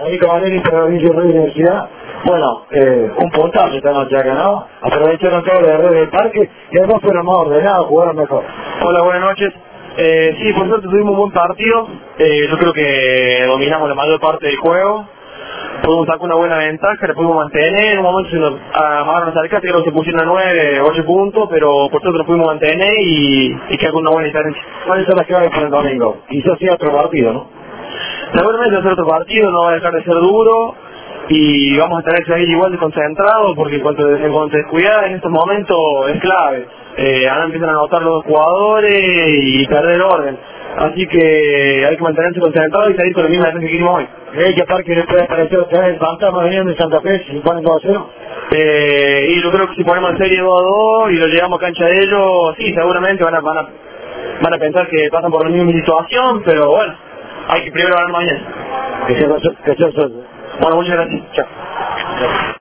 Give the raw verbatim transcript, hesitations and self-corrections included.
Ahí Cabanelli, Provincia de Universidad. Bueno, eh, un puntazo esta noche acá, ¿no? Aprovecharon todo de red del parque y además fueron más ordenados, jugaron mejor. Hola, buenas noches. Eh, sí, por suerte tuvimos un buen partido. Eh, yo creo que dominamos la mayor parte del juego. Pudimos sacar una buena ventaja, la pudimos mantener. En un momento se nos amagaron las arcas, creo que se pusieron a nueve, ocho puntos, pero por suerte lo pudimos mantener y, y quedó con una buena diferencia. ¿Cuáles son las claves para el domingo? Quizás sea otro partido, ¿no? Seguramente va a ser otro partido, no va a dejar de ser duro y vamos a tener que seguir igual de concentrados porque en cuanto, en cuanto descuidar en estos momentos es clave. Eh, ahora empiezan a anotar los jugadores y perder el orden. Así que hay que mantenerse concentrados y salir con la misma defensa que hicimos hoy. ¿Crees que Parque le puede aparecer otra vez el fantasma veniendo de Santa Fe si ponen dos a cero? Eh, y yo creo que si ponemos en serie dos a dos y lo llevamos a cancha de ellos, sí, seguramente van a, van a, van a pensar que pasan por la misma situación, pero bueno, hay que primero ganar mañana. Que sea, que sea, Bueno, muchas gracias. Chao.